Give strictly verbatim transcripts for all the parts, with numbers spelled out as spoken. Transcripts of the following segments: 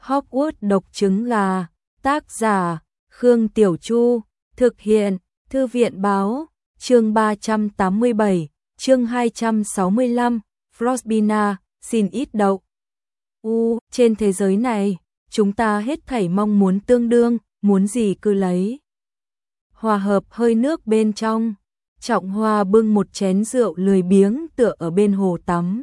Hogwarts độc trứng gà, tác giả, Khương Tiểu Chu, thực hiện, Thư viện báo, chương ba trăm tám mươi bảy, chương hai trăm sáu mươi lăm, Frostbina, xin ít đậu. U, trên thế giới này, chúng ta hết thảy mong muốn tương đương, muốn gì cứ lấy. Hòa hợp hơi nước bên trong, Trọng Hoa bưng một chén rượu lười biếng tựa ở bên hồ tắm.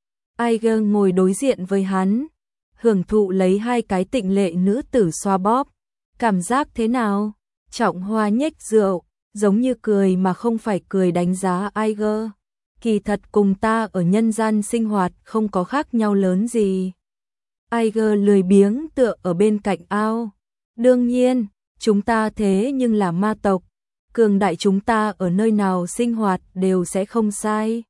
Aiger ngồi đối diện với hắn, hưởng thụ lấy hai cái tịnh lệ nữ tử xoa bóp. Cảm giác thế nào? Trọng Hoa nhếch rượu, giống như cười mà không phải cười đánh giá Aiger. Kỳ thật cùng ta ở nhân gian sinh hoạt không có khác nhau lớn gì. Aiger lười biếng tựa ở bên cạnh ao. Đương nhiên, chúng ta thế nhưng là ma tộc. Cường đại chúng ta ở nơi nào sinh hoạt đều sẽ không sai.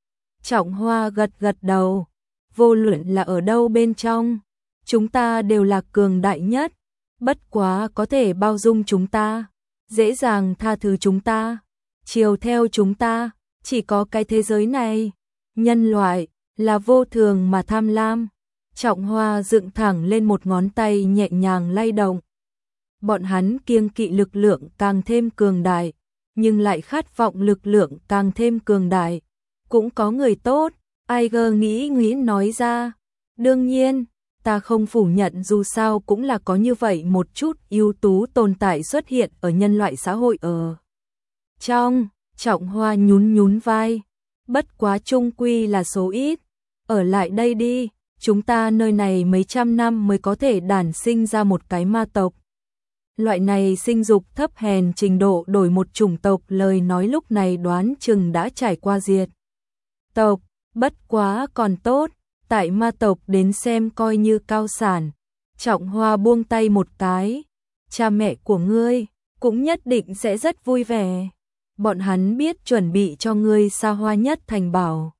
Trọng Hoa gật gật đầu. Vô luận là ở đâu bên trong, chúng ta đều là cường đại nhất. Bất quá có thể bao dung chúng ta, dễ dàng tha thứ chúng ta, chiều theo chúng ta, chỉ có cái thế giới này. Nhân loại là vô thường mà tham lam. Trọng Hoa dựng thẳng lên một ngón tay nhẹ nhàng lay động. Bọn hắn kiêng kỵ lực lượng càng thêm cường đại, nhưng lại khát vọng lực lượng càng thêm cường đại. Cũng có người tốt, Aiger nghĩ nghĩ nói ra. Đương nhiên, ta không phủ nhận, dù sao cũng là có như vậy một chút ưu tú tồn tại xuất hiện ở nhân loại xã hội ở trong. Trọng Hoa nhún nhún vai. Bất quá chung quy là số ít. Ở lại đây đi, chúng ta nơi này mấy trăm năm mới có thể đản sinh ra một cái ma tộc. Loại này sinh dục thấp hèn trình độ đổi một chủng tộc lời nói lúc này đoán chừng đã trải qua diệt tộc. Bất quá còn tốt, tại ma tộc đến xem coi như cao sản. Trọng Hoa buông tay một cái. Cha mẹ của ngươi cũng nhất định sẽ rất vui vẻ. Bọn hắn biết chuẩn bị cho ngươi xa hoa nhất thành bảo,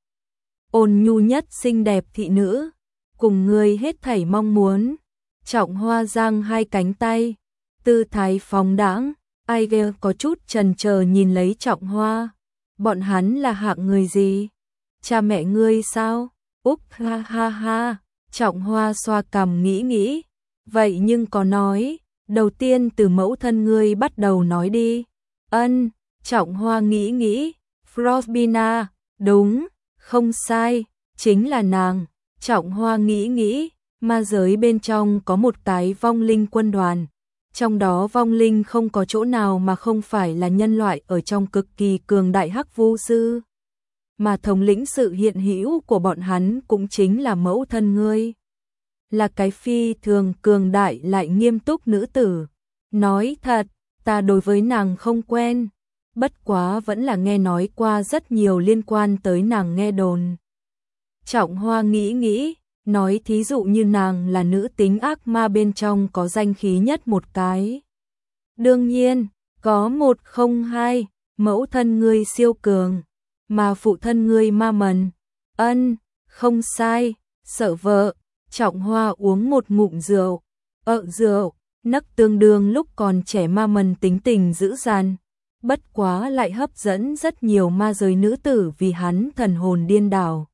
ôn nhu nhất xinh đẹp thị nữ, cùng ngươi hết thảy mong muốn. Trọng Hoa giang hai cánh tay, tư thái phóng đãng. Aiger có chút chần chờ nhìn lấy Trọng Hoa. Bọn hắn là hạng người gì? Cha mẹ ngươi sao? Úc ha ha ha. Trọng Hoa xoa cằm nghĩ nghĩ. Vậy nhưng có nói, đầu tiên từ mẫu thân ngươi bắt đầu nói đi. Ân. Trọng Hoa nghĩ nghĩ. Frostbina, đúng, không sai, chính là nàng. Trọng Hoa nghĩ nghĩ. Ma giới bên trong có một cái vong linh quân đoàn. Trong đó vong linh không có chỗ nào mà không phải là nhân loại ở trong cực kỳ cường đại hắc vu sư. Mà thống lĩnh sự hiện hữu của bọn hắn cũng chính là mẫu thân ngươi. Là cái phi thường cường đại lại nghiêm túc nữ tử. Nói thật, ta đối với nàng không quen. Bất quá vẫn là nghe nói qua rất nhiều liên quan tới nàng nghe đồn. Trọng Hoa nghĩ nghĩ. Nói thí dụ như nàng là nữ tính ác ma bên trong có danh khí nhất một cái. Đương nhiên, có một không hai, mẫu thân ngươi siêu cường, mà phụ thân ngươi ma mần. Ân, không sai, sợ vợ. Trọng Hoa uống một ngụm rượu. Ợ rượu, nấc tương đương lúc còn trẻ ma mần tính tình dữ dằn. Bất quá lại hấp dẫn rất nhiều ma giới nữ tử vì hắn thần hồn điên đảo.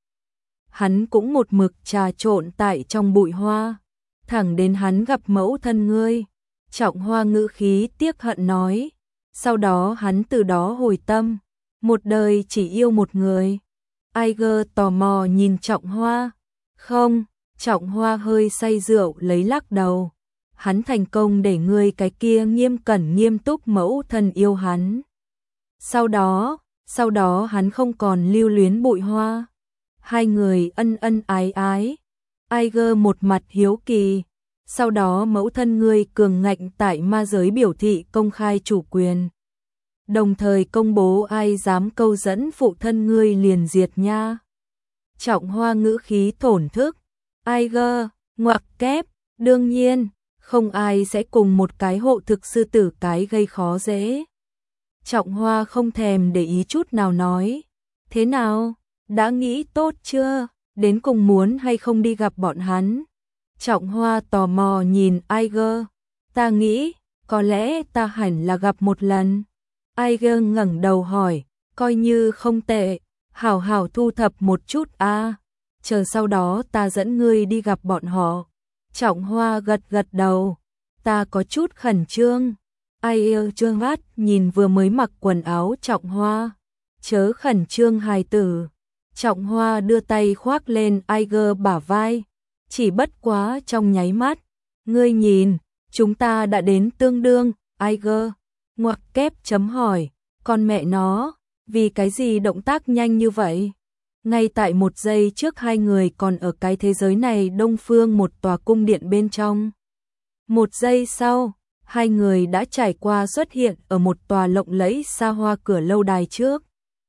Hắn cũng một mực trà trộn tại trong bụi hoa, thẳng đến hắn gặp mẫu thân ngươi. Trọng Hoa ngữ khí tiếc hận nói. Sau đó hắn từ đó hồi tâm, một đời chỉ yêu một người. Aiger tò mò nhìn Trọng Hoa. Không, Trọng Hoa hơi say rượu lấy lắc đầu. Hắn thành công để ngươi cái kia nghiêm cẩn nghiêm túc mẫu thân yêu hắn. Sau đó, sau đó hắn không còn lưu luyến bụi hoa. Hai người ân ân ái ái. Aiger một mặt hiếu kỳ. Sau đó mẫu thân ngươi cường ngạnh tại ma giới biểu thị công khai chủ quyền. Đồng thời công bố ai dám câu dẫn phụ thân ngươi liền diệt nha. Trọng Hoa ngữ khí thổn thức. Aiger, ngoặc kép, đương nhiên, không ai sẽ cùng một cái hộ thực sư tử cái gây khó dễ. Trọng Hoa không thèm để ý chút nào nói. Thế nào? Đã nghĩ tốt chưa? Đến cùng muốn hay không đi gặp bọn hắn? Trọng Hoa tò mò nhìn Aiger. Ta nghĩ, có lẽ ta hẳn là gặp một lần. Aiger ngẩng đầu hỏi, coi như không tệ, hảo hảo thu thập một chút a. À. Chờ sau đó ta dẫn ngươi đi gặp bọn họ. Trọng Hoa gật gật đầu. Ta có chút khẩn trương. Ai yêu trương vát nhìn vừa mới mặc quần áo Trọng Hoa. Chớ khẩn trương hài tử. Trọng Hoa đưa tay khoác lên Aiger bả vai. Chỉ bất quá trong nháy mắt. Ngươi nhìn, chúng ta đã đến tương đương. Aiger ngoặc kép chấm hỏi. Con mẹ nó, vì cái gì động tác nhanh như vậy? Ngay tại một giây trước hai người còn ở cái thế giới này đông phương một tòa cung điện bên trong. Một giây sau, hai người đã trải qua xuất hiện ở một tòa lộng lẫy xa hoa cửa lâu đài trước.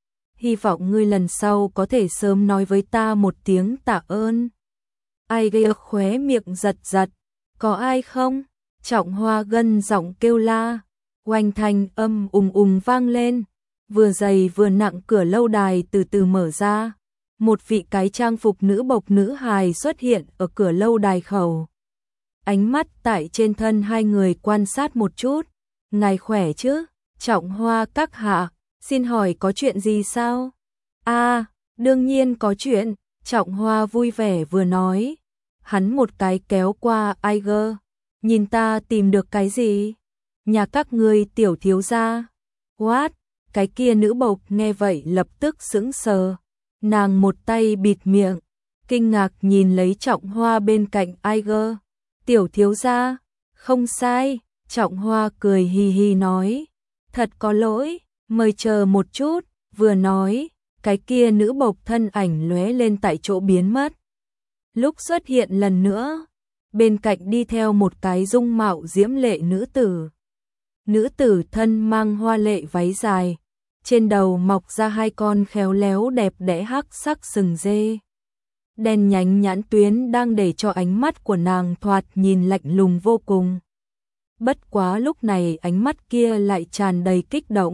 Hy vọng ngươi lần sau có thể sớm nói với ta một tiếng tạ ơn. Ai gây khóe miệng giật giật. Có ai không? Trọng Hoa gân giọng kêu la. Oanh thanh âm ùng ùng vang lên. Vừa dày vừa nặng cửa lâu đài từ từ mở ra. Một vị cái trang phục nữ bộc nữ hài xuất hiện ở cửa lâu đài khẩu. Ánh mắt tại trên thân hai người quan sát một chút. Ngài khỏe chứ? Trọng Hoa các hạ, xin hỏi có chuyện gì sao? À, đương nhiên có chuyện. Trọng Hoa vui vẻ vừa nói. Hắn một cái kéo qua Aiger. Nhìn ta tìm được cái gì? Nhà các ngươi tiểu thiếu gia. What? Cái kia nữ bộc nghe vậy lập tức sững sờ. Nàng một tay bịt miệng, kinh ngạc nhìn lấy Trọng Hoa bên cạnh Aiger. Tiểu thiếu gia, không sai. Trọng Hoa cười hì hì nói. Thật có lỗi, mời chờ một chút. Vừa nói, cái kia nữ bộc thân ảnh lóe lên tại chỗ biến mất. Lúc xuất hiện lần nữa, bên cạnh đi theo một cái dung mạo diễm lệ nữ tử. Nữ tử thân mang hoa lệ váy dài, trên đầu mọc ra hai con khéo léo đẹp đẽ hắc sắc sừng dê. Đen nhánh nhãn tuyến đang để cho ánh mắt của nàng thoạt nhìn lạnh lùng vô cùng. Bất quá lúc này ánh mắt kia lại tràn đầy kích động.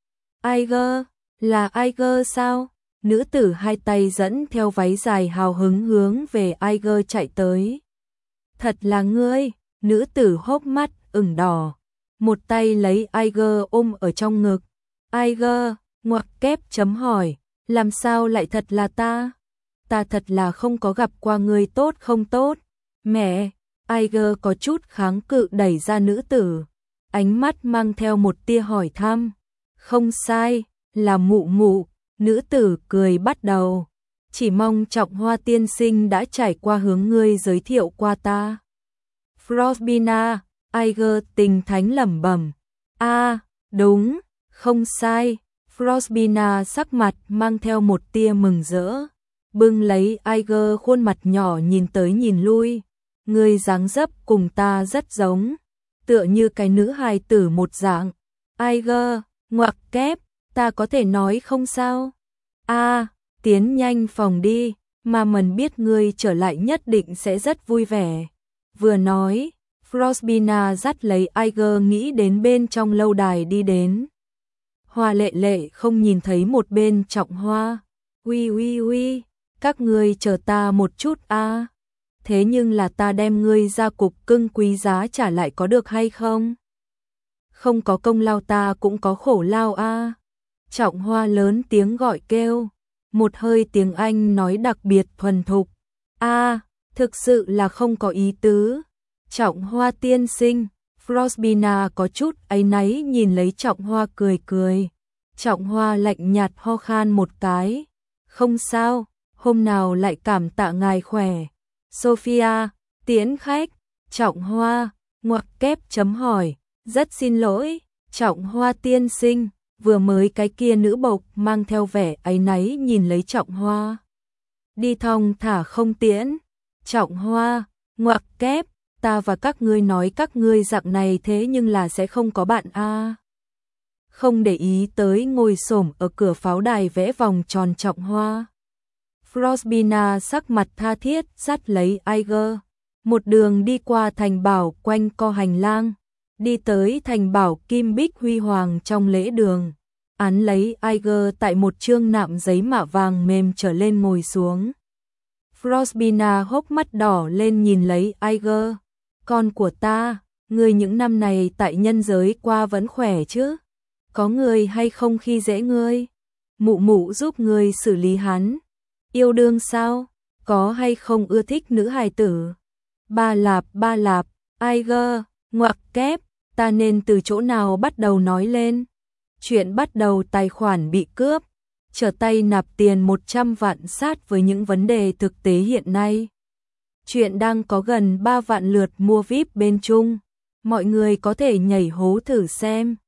Aiger, là Aiger sao? Nữ tử hai tay dẫn theo váy dài hào hứng hướng về Aiger chạy tới. Thật là ngươi, nữ tử hốc mắt ửng đỏ, một tay lấy Aiger ôm ở trong ngực. Aiger, ngoặc kép chấm hỏi, làm sao lại thật là ta? Ta thật là không có gặp qua ngươi tốt không tốt. Mẹ, Aiger có chút kháng cự đẩy ra nữ tử, ánh mắt mang theo một tia hỏi thăm. Không sai, là mụ mụ. Nữ tử cười bắt đầu. Chỉ mong Trọng Hoa tiên sinh đã trải qua hướng ngươi giới thiệu qua ta. Frostbina, Aiger tình thánh lẩm bẩm. A, à, đúng, không sai. Frostbina sắc mặt mang theo một tia mừng rỡ, bưng lấy Aiger khuôn mặt nhỏ nhìn tới nhìn lui. Ngươi dáng dấp cùng ta rất giống, tựa như cái nữ hài tử một dạng. Aiger, ngoặc kép, ta có thể nói không sao? A, à, tiến nhanh phòng đi, mà mình biết ngươi trở lại nhất định sẽ rất vui vẻ. Vừa nói, Frostbina dắt lấy Aiger nghĩ đến bên trong lâu đài đi đến. Hoa lệ lệ không nhìn thấy một bên Trọng Hoa. Ui ui ui, các ngươi chờ ta một chút a. À. Thế nhưng là ta đem ngươi ra cục cưng quý giá trả lại có được hay không? Không có công lao ta cũng có khổ lao a. À. Trọng Hoa lớn tiếng gọi kêu, một hơi tiếng Anh nói đặc biệt thuần thục. A, à, thực sự là không có ý tứ. Trọng Hoa tiên sinh, Frostbina có chút áy náy nhìn lấy Trọng Hoa cười cười. Trọng Hoa lạnh nhạt ho khan một cái. Không sao, hôm nào lại cảm tạ ngài khỏe. Sophia, tiễn khách. Trọng Hoa, ngoặc kép chấm hỏi. Rất xin lỗi, Trọng Hoa tiên sinh. Vừa mới cái kia nữ bộc mang theo vẻ áy náy nhìn lấy Trọng Hoa. Đi thong thả không tiễn. Trọng Hoa, ngoặc kép, ta và các ngươi nói các ngươi dạng này thế nhưng là sẽ không có bạn a. À. Không để ý tới ngồi xổm ở cửa pháo đài vẽ vòng tròn Trọng Hoa. Frostbina sắc mặt tha thiết dắt lấy Aiger. Một đường đi qua thành bảo quanh co hành lang. Đi tới thành bảo kim bích huy hoàng trong lễ đường. Án lấy Aiger tại một chương nạm giấy mạ vàng mềm trở lên ngồi xuống. Frostbina hốc mắt đỏ lên nhìn lấy Aiger. Con của ta, ngươi những năm này tại nhân giới qua vẫn khỏe chứ? Có người hay không khi dễ ngươi? Mụ mụ giúp ngươi xử lý hắn. Yêu đương sao? Có hay không ưa thích nữ hài tử? Ba lạp ba lạp, ai gơ, ngoặc kép, ta nên từ chỗ nào bắt đầu nói lên? Chuyện bắt đầu tài khoản bị cướp, trở tay nạp tiền một trăm vạn sát với những vấn đề thực tế hiện nay. Chuyện đang có gần ba vạn lượt mua vi ai pi bên Trung, mọi người có thể nhảy hố thử xem.